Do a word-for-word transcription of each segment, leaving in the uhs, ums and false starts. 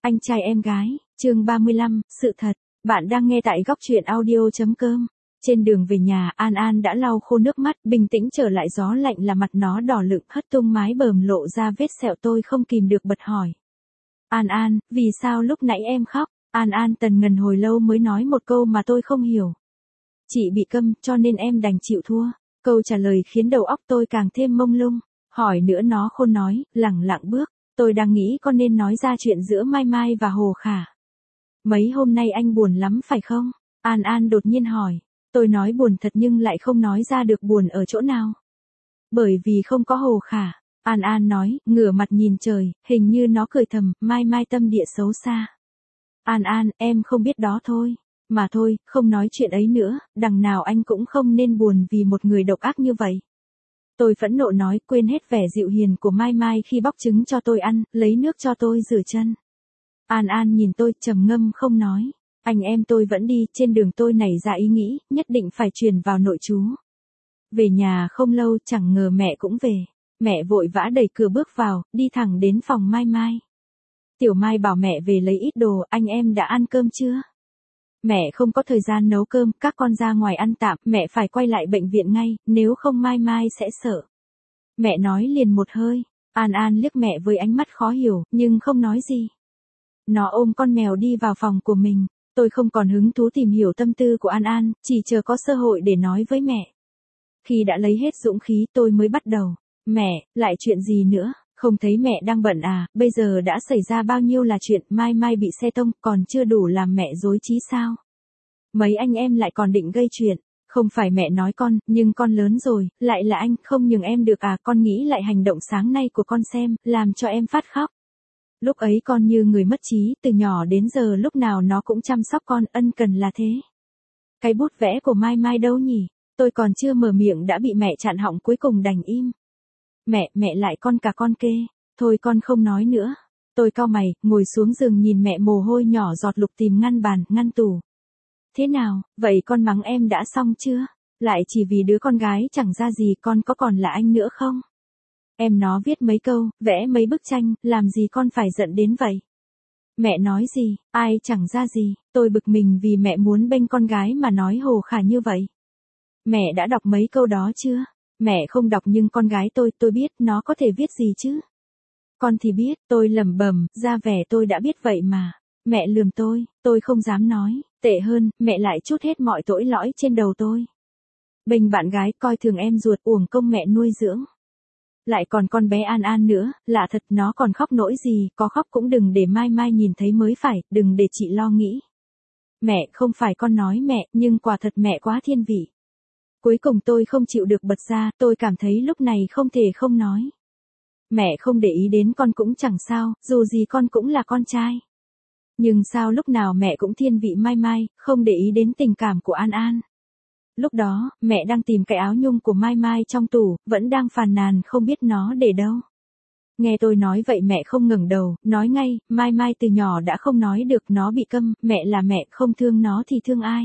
Anh trai em gái, chương ba mươi lăm, sự thật. Bạn đang nghe tại góc truyện audio.com. Trên đường về nhà, An An đã lau khô nước mắt, bình tĩnh trở lại. Gió lạnh là mặt nó đỏ lựng, hất tung mái bờm lộ ra vết sẹo. Tôi không kìm được bật hỏi. An An, vì sao lúc nãy em khóc? An An tần ngần hồi lâu mới nói một câu mà tôi không hiểu. Chị bị câm, cho nên em đành chịu thua. Câu trả lời khiến đầu óc tôi càng thêm mông lung. Hỏi nữa nó khôn nói, lẳng lặng bước. Tôi đang nghĩ con nên nói ra chuyện giữa Mai Mai và Hồ Khả. Mấy hôm nay anh buồn lắm phải không? An An đột nhiên hỏi. Tôi nói buồn thật nhưng lại không nói ra được buồn ở chỗ nào. Bởi vì không có Hồ Khả. An An nói, ngửa mặt nhìn trời, hình như nó cười thầm, Mai Mai tâm địa xấu xa. An An, em không biết đó thôi. Mà thôi, không nói chuyện ấy nữa, đằng nào anh cũng không nên buồn vì một người độc ác như vậy. Tôi phẫn nộ nói, quên hết vẻ dịu hiền của Mai Mai khi bóc trứng cho tôi ăn, lấy nước cho tôi rửa chân. An An nhìn tôi, trầm ngâm không nói. Anh em tôi vẫn đi, trên đường tôi nảy ra ý nghĩ, nhất định phải truyền vào nội trú. Về nhà không lâu, chẳng ngờ mẹ cũng về. Mẹ vội vã đẩy cửa bước vào, đi thẳng đến phòng Mai Mai. Tiểu Mai bảo mẹ về lấy ít đồ, anh em đã ăn cơm chưa? Mẹ không có thời gian nấu cơm, các con ra ngoài ăn tạm, mẹ phải quay lại bệnh viện ngay, nếu không Mai Mai sẽ sợ. Mẹ nói liền một hơi. An An liếc mẹ với ánh mắt khó hiểu, nhưng không nói gì. Nó ôm con mèo đi vào phòng của mình. Tôi không còn hứng thú tìm hiểu tâm tư của An An, chỉ chờ có cơ hội để nói với mẹ. Khi đã lấy hết dũng khí tôi mới bắt đầu. Mẹ, lại chuyện gì nữa? Không thấy mẹ đang bận à, bây giờ đã xảy ra bao nhiêu là chuyện, Mai Mai bị xe tông, còn chưa đủ làm mẹ rối trí sao? Mấy anh em lại còn định gây chuyện, không phải mẹ nói con, nhưng con lớn rồi, lại là anh, không nhường em được à, con nghĩ lại hành động sáng nay của con xem, làm cho em phát khóc. Lúc ấy con như người mất trí, từ nhỏ đến giờ lúc nào nó cũng chăm sóc con, ân cần là thế. Cái bút vẽ của Mai Mai đâu nhỉ? Tôi còn chưa mở miệng đã bị mẹ chặn họng, cuối cùng đành im. Mẹ, mẹ lại con cả con kê. Thôi con không nói nữa. Tôi cau mày, ngồi xuống giường nhìn mẹ mồ hôi nhỏ giọt lục tìm ngăn bàn, ngăn tủ. Thế nào, vậy con mắng em đã xong chưa? Lại chỉ vì đứa con gái chẳng ra gì, con có còn là anh nữa không? Em nó viết mấy câu, vẽ mấy bức tranh, làm gì con phải giận đến vậy? Mẹ nói gì, ai chẳng ra gì, tôi bực mình vì mẹ muốn bênh con gái mà nói Hồ Khả như vậy. Mẹ đã đọc mấy câu đó chưa? Mẹ không đọc nhưng con gái tôi, tôi biết nó có thể viết gì chứ? Con thì biết, tôi lẩm bẩm, ra vẻ tôi đã biết vậy mà. Mẹ lườm tôi, tôi không dám nói, tệ hơn, mẹ lại trút hết mọi tội lỗi trên đầu tôi. Bênh bạn gái, coi thường em ruột, uổng công mẹ nuôi dưỡng. Lại còn con bé An An nữa, lạ thật, nó còn khóc nỗi gì, có khóc cũng đừng để Mai Mai nhìn thấy mới phải, đừng để chị lo nghĩ. Mẹ, không phải con nói mẹ, nhưng quả thật mẹ quá thiên vị. Cuối cùng tôi không chịu được bật ra, tôi cảm thấy lúc này không thể không nói. Mẹ không để ý đến con cũng chẳng sao, dù gì con cũng là con trai. Nhưng sao lúc nào mẹ cũng thiên vị Mai Mai, không để ý đến tình cảm của An An. Lúc đó, mẹ đang tìm cái áo nhung của Mai Mai trong tủ, vẫn đang phàn nàn không biết nó để đâu. Nghe tôi nói vậy mẹ không ngẩng đầu, nói ngay, Mai Mai từ nhỏ đã không nói được, nó bị câm, mẹ là mẹ, không thương nó thì thương ai.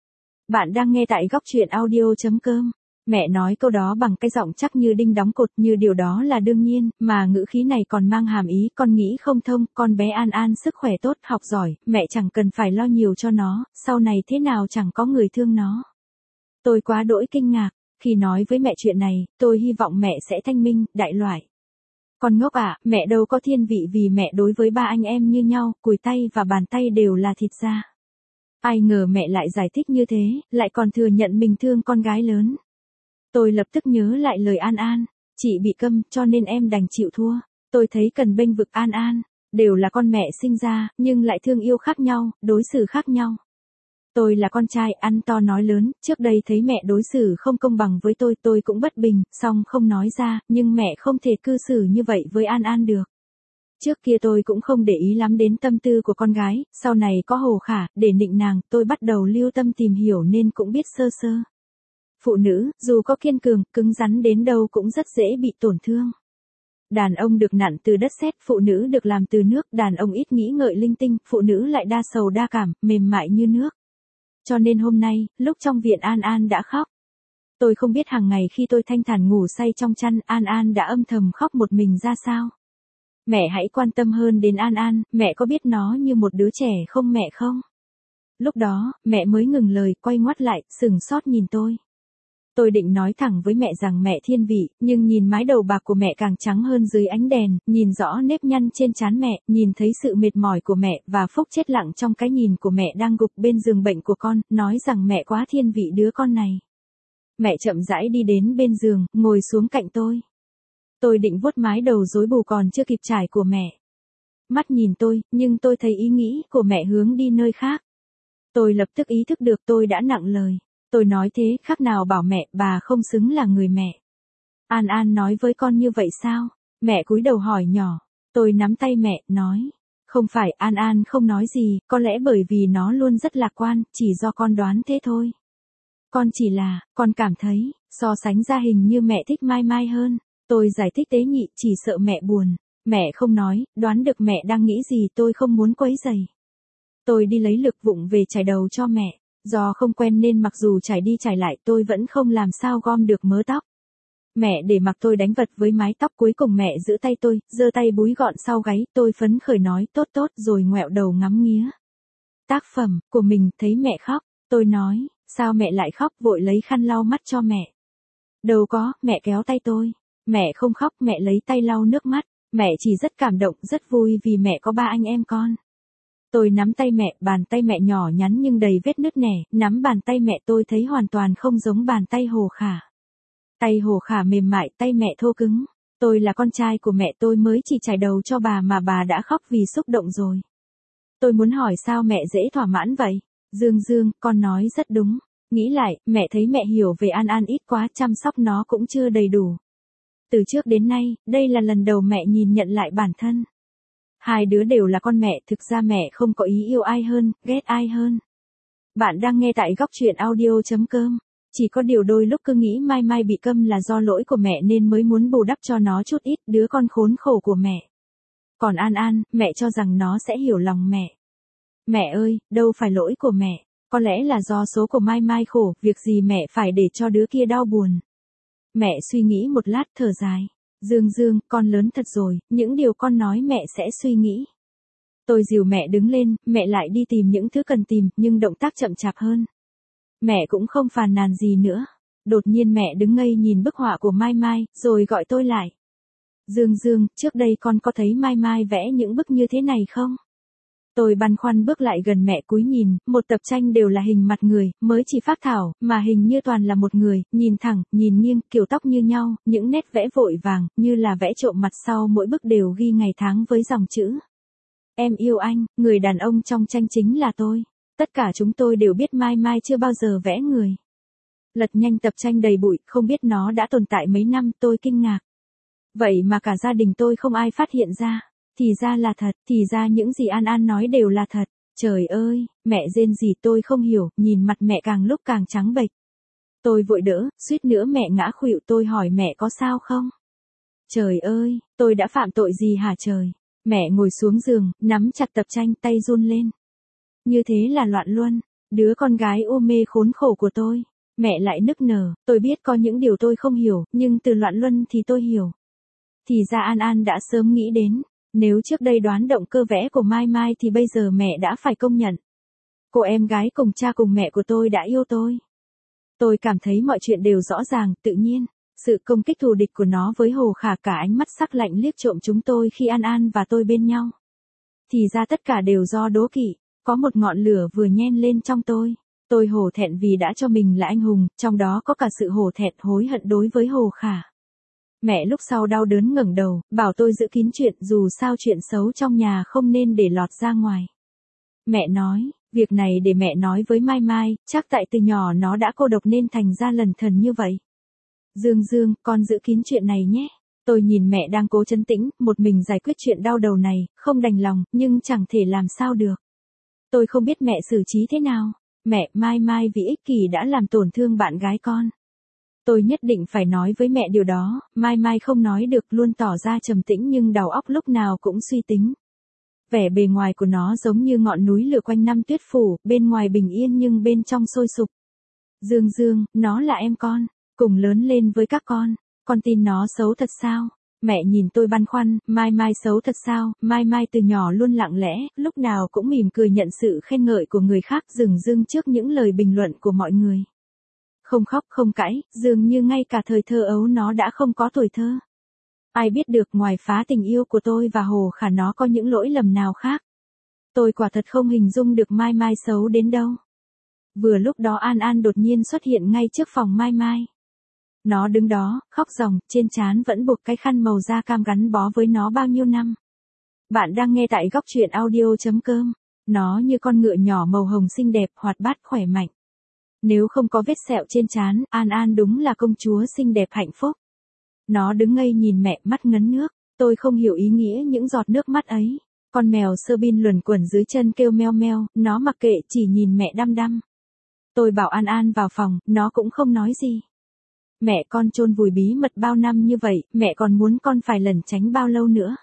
Bạn đang nghe tại góc truyện audio.com. Mẹ nói câu đó bằng cái giọng chắc như đinh đóng cột, như điều đó là đương nhiên, mà ngữ khí này còn mang hàm ý, con nghĩ không thông, con bé An An sức khỏe tốt, học giỏi, mẹ chẳng cần phải lo nhiều cho nó, sau này thế nào chẳng có người thương nó. Tôi quá đỗi kinh ngạc, khi nói với mẹ chuyện này, tôi hy vọng mẹ sẽ thanh minh, đại loại. Con ngốc à, mẹ đâu có thiên vị vì mẹ đối với ba anh em như nhau, cùi tay và bàn tay đều là thịt da. Ai ngờ mẹ lại giải thích như thế, lại còn thừa nhận mình thương con gái lớn. Tôi lập tức nhớ lại lời An An, chị bị câm cho nên em đành chịu thua. Tôi thấy cần bênh vực An An, đều là con mẹ sinh ra, nhưng lại thương yêu khác nhau, đối xử khác nhau. Tôi là con trai, ăn to nói lớn, trước đây thấy mẹ đối xử không công bằng với tôi, tôi cũng bất bình, song không nói ra, nhưng mẹ không thể cư xử như vậy với An An được. Trước kia tôi cũng không để ý lắm đến tâm tư của con gái, sau này có Hồ Khả, để nịnh nàng, tôi bắt đầu lưu tâm tìm hiểu nên cũng biết sơ sơ. Phụ nữ, dù có kiên cường, cứng rắn đến đâu cũng rất dễ bị tổn thương. Đàn ông được nặn từ đất sét, phụ nữ được làm từ nước, đàn ông ít nghĩ ngợi linh tinh, phụ nữ lại đa sầu đa cảm, mềm mại như nước. Cho nên hôm nay, lúc trong viện An An đã khóc. Tôi không biết hàng ngày khi tôi thanh thản ngủ say trong chăn, An An đã âm thầm khóc một mình ra sao. Mẹ hãy quan tâm hơn đến An An, mẹ có biết nó như một đứa trẻ không mẹ không? Lúc đó, mẹ mới ngừng lời, quay ngoắt lại, sừng sốt nhìn tôi. Tôi định nói thẳng với mẹ rằng mẹ thiên vị, nhưng nhìn mái đầu bạc của mẹ càng trắng hơn dưới ánh đèn, nhìn rõ nếp nhăn trên trán mẹ, nhìn thấy sự mệt mỏi của mẹ và Phúc chết lặng trong cái nhìn của mẹ đang gục bên giường bệnh của con, nói rằng mẹ quá thiên vị đứa con này. Mẹ chậm rãi đi đến bên giường, ngồi xuống cạnh tôi. Tôi định vuốt mái đầu rối bù còn chưa kịp trải của mẹ. Mắt nhìn tôi, nhưng tôi thấy ý nghĩ của mẹ hướng đi nơi khác. Tôi lập tức ý thức được tôi đã nặng lời. Tôi nói thế khác nào bảo mẹ, bà không xứng là người mẹ. An An nói với con như vậy sao? Mẹ cúi đầu hỏi nhỏ. Tôi nắm tay mẹ, nói. Không phải, An An không nói gì, có lẽ bởi vì nó luôn rất lạc quan, chỉ do con đoán thế thôi. Con chỉ là, con cảm thấy, so sánh ra hình như mẹ thích Mai Mai hơn. Tôi giải thích tế nhị, chỉ sợ mẹ buồn. Mẹ không nói, đoán được mẹ đang nghĩ gì tôi không muốn quấy rầy. Tôi đi lấy lực vụng về chải đầu cho mẹ. Do không quen nên mặc dù chải đi chải lại tôi vẫn không làm sao gom được mớ tóc. Mẹ để mặc tôi đánh vật với mái tóc, cuối cùng mẹ giữ tay tôi, giơ tay búi gọn sau gáy, tôi phấn khởi nói tốt tốt rồi ngoẹo đầu ngắm nghía. Tác phẩm của mình, thấy mẹ khóc, tôi nói, sao mẹ lại khóc, vội lấy khăn lau mắt cho mẹ. Đâu có, mẹ kéo tay tôi. Mẹ không khóc, mẹ lấy tay lau nước mắt, mẹ chỉ rất cảm động, rất vui vì mẹ có ba anh em con. Tôi nắm tay mẹ, bàn tay mẹ nhỏ nhắn nhưng đầy vết nứt nẻ, nắm bàn tay mẹ tôi thấy hoàn toàn không giống bàn tay Hồ Khả. Tay Hồ Khả mềm mại, tay mẹ thô cứng. Tôi là con trai của mẹ, tôi mới chỉ chải đầu cho bà mà bà đã khóc vì xúc động rồi. Tôi muốn hỏi sao mẹ dễ thỏa mãn vậy? Dương Dương, con nói rất đúng. Nghĩ lại, mẹ thấy mẹ hiểu về An An ít quá, chăm sóc nó cũng chưa đầy đủ. Từ trước đến nay, đây là lần đầu mẹ nhìn nhận lại bản thân. Hai đứa đều là con mẹ, thực ra mẹ không có ý yêu ai hơn, ghét ai hơn. Bạn đang nghe tại góc truyện audio chấm com. Chỉ có điều đôi lúc cứ nghĩ Mai Mai bị câm là do lỗi của mẹ nên mới muốn bù đắp cho nó chút ít, đứa con khốn khổ của mẹ. Còn An An, mẹ cho rằng nó sẽ hiểu lòng mẹ. Mẹ ơi, đâu phải lỗi của mẹ, có lẽ là do số của Mai Mai khổ, việc gì mẹ phải để cho đứa kia đau buồn. Mẹ suy nghĩ một lát thở dài. Dương Dương, con lớn thật rồi, những điều con nói mẹ sẽ suy nghĩ. Tôi dìu mẹ đứng lên, mẹ lại đi tìm những thứ cần tìm, nhưng động tác chậm chạp hơn. Mẹ cũng không phàn nàn gì nữa. Đột nhiên mẹ đứng ngây nhìn bức họa của Mai Mai, rồi gọi tôi lại. Dương Dương, trước đây con có thấy Mai Mai vẽ những bức như thế này không? Tôi băn khoăn bước lại gần mẹ cúi nhìn, một tập tranh đều là hình mặt người, mới chỉ phác thảo, mà hình như toàn là một người, nhìn thẳng, nhìn nghiêng, kiểu tóc như nhau, những nét vẽ vội vàng, như là vẽ trộm mặt sau mỗi bức đều ghi ngày tháng với dòng chữ. Em yêu anh, người đàn ông trong tranh chính là tôi. Tất cả chúng tôi đều biết Mai Mai chưa bao giờ vẽ người. Lật nhanh tập tranh đầy bụi, không biết nó đã tồn tại mấy năm, tôi kinh ngạc. Vậy mà cả gia đình tôi không ai phát hiện ra. Thì ra là thật, thì ra những gì An An nói đều là thật. Trời ơi, mẹ rên gì tôi không hiểu, nhìn mặt mẹ càng lúc càng trắng bệch. Tôi vội đỡ, suýt nữa mẹ ngã khuỵu, tôi hỏi mẹ có sao không? Trời ơi, tôi đã phạm tội gì hả trời? Mẹ ngồi xuống giường, nắm chặt tập tranh, tay run lên. Như thế là loạn luân, đứa con gái ô mê khốn khổ của tôi. Mẹ lại nức nở, tôi biết có những điều tôi không hiểu, nhưng từ loạn luân thì tôi hiểu. Thì ra An An đã sớm nghĩ đến. Nếu trước đây đoán động cơ vẽ của Mai Mai thì bây giờ mẹ đã phải công nhận. Cô em gái cùng cha cùng mẹ của tôi đã yêu tôi. Tôi cảm thấy mọi chuyện đều rõ ràng, tự nhiên. Sự công kích thù địch của nó với Hồ Khả, cả ánh mắt sắc lạnh liếc trộm chúng tôi khi An An và tôi bên nhau. Thì ra tất cả đều do đố kỵ. Có một ngọn lửa vừa nhen lên trong tôi. Tôi hổ thẹn vì đã cho mình là anh hùng, trong đó có cả sự hổ thẹn hối hận đối với Hồ Khả. Mẹ lúc sau đau đớn ngẩng đầu, bảo tôi giữ kín chuyện, dù sao chuyện xấu trong nhà không nên để lọt ra ngoài. Mẹ nói, việc này để mẹ nói với Mai Mai, chắc tại từ nhỏ nó đã cô độc nên thành ra lần thần như vậy. Dương Dương, con giữ kín chuyện này nhé. Tôi nhìn mẹ đang cố trấn tĩnh, một mình giải quyết chuyện đau đầu này, không đành lòng, nhưng chẳng thể làm sao được. Tôi không biết mẹ xử trí thế nào. Mẹ, Mai Mai vì ích kỷ đã làm tổn thương bạn gái con. Tôi nhất định phải nói với mẹ điều đó, Mai Mai không nói được, luôn tỏ ra trầm tĩnh nhưng đầu óc lúc nào cũng suy tính. Vẻ bề ngoài của nó giống như ngọn núi lửa quanh năm tuyết phủ, bên ngoài bình yên nhưng bên trong sôi sục. Dương Dương, nó là em con, cùng lớn lên với các con, con tin nó xấu thật sao? Mẹ nhìn tôi băn khoăn, Mai Mai xấu thật sao? Mai Mai từ nhỏ luôn lặng lẽ, lúc nào cũng mỉm cười nhận sự khen ngợi của người khác, dửng dưng trước những lời bình luận của mọi người. Không khóc không cãi, dường như ngay cả thời thơ ấu nó đã không có tuổi thơ. Ai biết được ngoài phá tình yêu của tôi và Hồ Khả nó có những lỗi lầm nào khác. Tôi quả thật không hình dung được Mai Mai xấu đến đâu. Vừa lúc đó An An đột nhiên xuất hiện ngay trước phòng Mai Mai. Nó đứng đó, khóc ròng, trên trán vẫn buộc cái khăn màu da cam gắn bó với nó bao nhiêu năm. Bạn đang nghe tại góc truyện audio chấm com. Nó như con ngựa nhỏ màu hồng xinh đẹp, hoạt bát khỏe mạnh. Nếu không có vết sẹo trên trán, An An đúng là công chúa xinh đẹp hạnh phúc. Nó đứng ngây nhìn mẹ, mắt ngấn nước. Tôi không hiểu ý nghĩa những giọt nước mắt ấy. Con mèo sơ bin luẩn quẩn dưới chân kêu meo meo, nó mặc kệ chỉ nhìn mẹ đăm đăm. Tôi bảo An An vào phòng, nó cũng không nói gì. Mẹ con chôn vùi bí mật bao năm như vậy, mẹ còn muốn con phải lẩn tránh bao lâu nữa.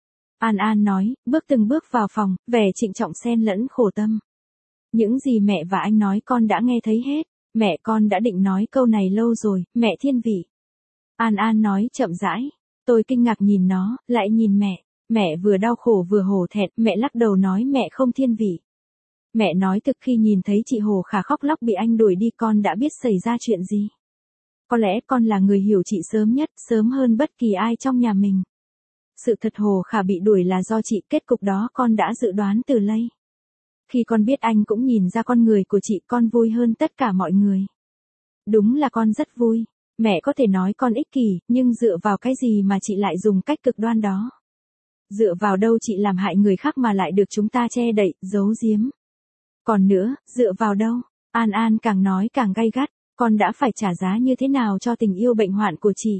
An An nói, bước từng bước vào phòng, vẻ trịnh trọng xen lẫn khổ tâm. Những gì mẹ và anh nói con đã nghe thấy hết, mẹ con đã định nói câu này lâu rồi, mẹ thiên vị. An An nói chậm rãi, tôi kinh ngạc nhìn nó, lại nhìn mẹ, mẹ vừa đau khổ vừa hổ thẹn, mẹ lắc đầu nói mẹ không thiên vị. Mẹ nói thực khi nhìn thấy chị Hồ Khả khóc lóc bị anh đuổi đi con đã biết xảy ra chuyện gì. Có lẽ con là người hiểu chị sớm nhất, sớm hơn bất kỳ ai trong nhà mình. Sự thật Hồ Khả bị đuổi là do chị, kết cục đó con đã dự đoán từ lây. Khi con biết anh cũng nhìn ra con người của chị, con vui hơn tất cả mọi người. Đúng là con rất vui. Mẹ có thể nói con ích kỷ, nhưng dựa vào cái gì mà chị lại dùng cách cực đoan đó? Dựa vào đâu chị làm hại người khác mà lại được chúng ta che đậy, giấu giếm? Còn nữa, dựa vào đâu? An An càng nói càng gay gắt, con đã phải trả giá như thế nào cho tình yêu bệnh hoạn của chị?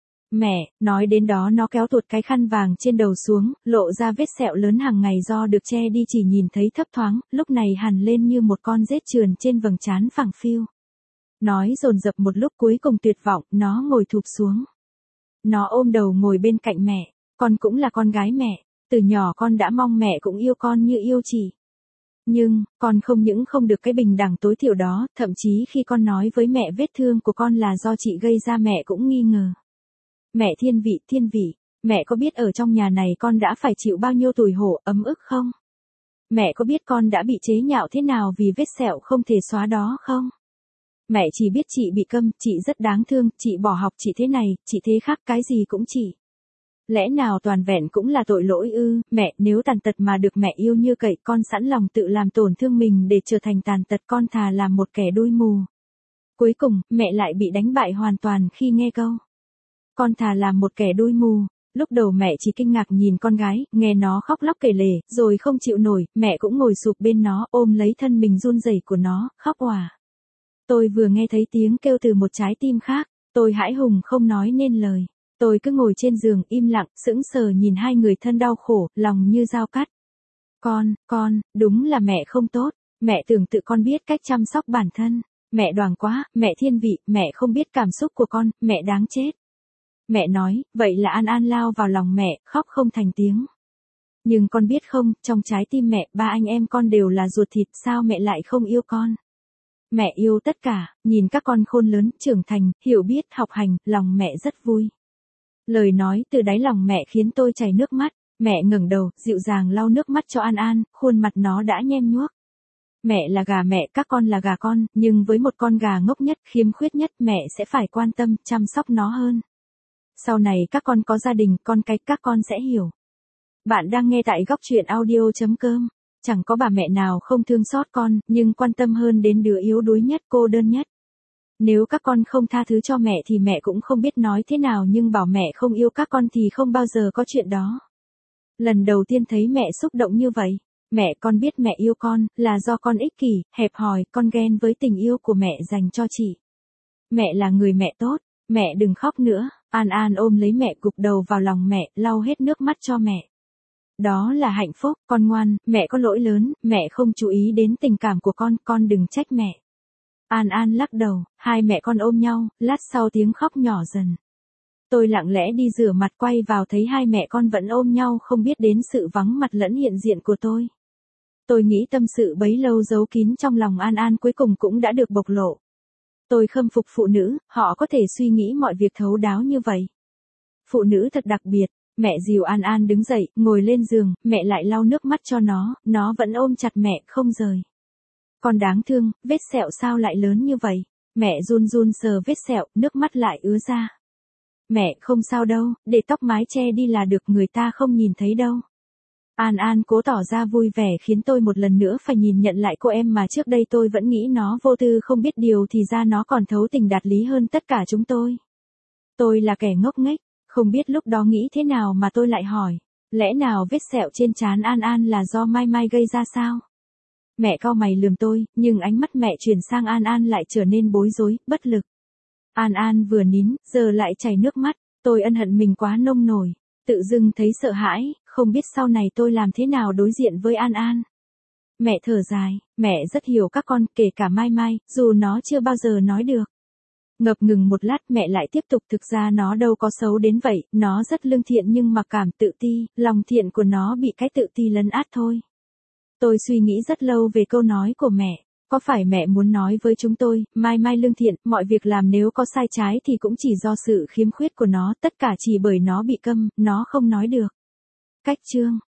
Mẹ, nói đến đó nó kéo tuột cái khăn vàng trên đầu xuống, lộ ra vết sẹo lớn hàng ngày do được che đi chỉ nhìn thấy thấp thoáng, lúc này hằn lên như một con rết trườn trên vầng trán phẳng phiu. Nói dồn dập một lúc cuối cùng tuyệt vọng, nó ngồi thụp xuống. Nó ôm đầu ngồi bên cạnh mẹ, con cũng là con gái mẹ, từ nhỏ con đã mong mẹ cũng yêu con như yêu chị. Nhưng, con không những không được cái bình đẳng tối thiểu đó, thậm chí khi con nói với mẹ vết thương của con là do chị gây ra mẹ cũng nghi ngờ. Mẹ thiên vị, thiên vị, mẹ có biết ở trong nhà này con đã phải chịu bao nhiêu tủi hổ, ấm ức không? Mẹ có biết con đã bị chế nhạo thế nào vì vết sẹo không thể xóa đó không? Mẹ chỉ biết chị bị câm, chị rất đáng thương, chị bỏ học chị thế này, chị thế khác cái gì cũng chị. Lẽ nào toàn vẹn cũng là tội lỗi ư? Mẹ, nếu tàn tật mà được mẹ yêu như cậy, con sẵn lòng tự làm tổn thương mình để trở thành tàn tật, con thà làm một kẻ đuôi mù. Cuối cùng, mẹ lại bị đánh bại hoàn toàn khi nghe câu con thà làm một kẻ đuôi mù. Lúc đầu mẹ chỉ kinh ngạc nhìn con gái, nghe nó khóc lóc kể lể, rồi không chịu nổi, mẹ cũng ngồi sụp bên nó, ôm lấy thân mình run rẩy của nó, khóc òa. Tôi vừa nghe thấy tiếng kêu từ một trái tim khác, tôi hãi hùng không nói nên lời. Tôi cứ ngồi trên giường im lặng, sững sờ nhìn hai người thân đau khổ, lòng như dao cắt. Con, con, đúng là mẹ không tốt, mẹ tưởng tự con biết cách chăm sóc bản thân. Mẹ đoàng quá, mẹ thiên vị, mẹ không biết cảm xúc của con, mẹ đáng chết. Mẹ nói, vậy là An An lao vào lòng mẹ, khóc không thành tiếng. Nhưng con biết không, trong trái tim mẹ, ba anh em con đều là ruột thịt, sao mẹ lại không yêu con? Mẹ yêu tất cả, nhìn các con khôn lớn, trưởng thành, hiểu biết, học hành, lòng mẹ rất vui. Lời nói từ đáy lòng mẹ khiến tôi chảy nước mắt, mẹ ngẩng đầu, dịu dàng lau nước mắt cho An An, khuôn mặt nó đã nhem nhuốc. Mẹ là gà mẹ, các con là gà con, nhưng với một con gà ngốc nhất, khiếm khuyết nhất, mẹ sẽ phải quan tâm, chăm sóc nó hơn. Sau này các con có gia đình, con cái, các con sẽ hiểu. Bạn đang nghe tại góc truyện audio chấm com. Chẳng có bà mẹ nào không thương xót con, nhưng quan tâm hơn đến đứa yếu đuối nhất, cô đơn nhất. Nếu các con không tha thứ cho mẹ thì mẹ cũng không biết nói thế nào, nhưng bảo mẹ không yêu các con thì không bao giờ có chuyện đó. Lần đầu tiên thấy mẹ xúc động như vậy, mẹ con biết mẹ yêu con, là do con ích kỷ, hẹp hòi, con ghen với tình yêu của mẹ dành cho chị. Mẹ là người mẹ tốt, mẹ đừng khóc nữa. An An ôm lấy mẹ, gục đầu vào lòng mẹ, lau hết nước mắt cho mẹ. Đó là hạnh phúc, con ngoan, mẹ có lỗi lớn, mẹ không chú ý đến tình cảm của con, con đừng trách mẹ. An An lắc đầu, hai mẹ con ôm nhau, lát sau tiếng khóc nhỏ dần. Tôi lặng lẽ đi rửa mặt quay vào thấy hai mẹ con vẫn ôm nhau không biết đến sự vắng mặt lẫn hiện diện của tôi. Tôi nghĩ tâm sự bấy lâu giấu kín trong lòng An An cuối cùng cũng đã được bộc lộ. Tôi khâm phục phụ nữ, họ có thể suy nghĩ mọi việc thấu đáo như vậy. phụ nữ thật đặc biệt. Mẹ dìu An An đứng dậy, ngồi lên giường, mẹ lại lau nước mắt cho nó, nó vẫn ôm chặt mẹ không rời. Con đáng thương, vết sẹo sao lại lớn như vậy? Mẹ run run sờ vết sẹo, nước mắt lại ứa ra. Mẹ không sao đâu, để tóc mái che đi là được, người ta không nhìn thấy đâu. An An cố tỏ ra vui vẻ khiến tôi một lần nữa phải nhìn nhận lại cô em mà trước đây tôi vẫn nghĩ nó vô tư không biết điều, thì ra nó còn thấu tình đạt lý hơn tất cả chúng tôi. Tôi là kẻ ngốc nghếch, không biết lúc đó nghĩ thế nào mà tôi lại hỏi, lẽ nào vết sẹo trên trán An An là do Mai Mai gây ra sao? Mẹ cau mày lườm tôi, nhưng ánh mắt mẹ chuyển sang An An lại trở nên bối rối, bất lực. An An vừa nín, giờ lại chảy nước mắt, tôi ân hận mình quá nông nổi, tự dưng thấy sợ hãi, không biết sau này tôi làm thế nào đối diện với An An. Mẹ thở dài, mẹ rất hiểu các con, kể cả Mai Mai, dù nó chưa bao giờ nói được. Ngập ngừng một lát mẹ lại tiếp tục, thực ra nó đâu có xấu đến vậy, nó rất lương thiện nhưng mặc cảm tự ti, lòng thiện của nó bị cái tự ti lấn át thôi. Tôi suy nghĩ rất lâu về câu nói của mẹ, có phải mẹ muốn nói với chúng tôi, Mai Mai lương thiện, mọi việc làm nếu có sai trái thì cũng chỉ do sự khiếm khuyết của nó, tất cả chỉ bởi nó bị câm, nó không nói được. Cách chương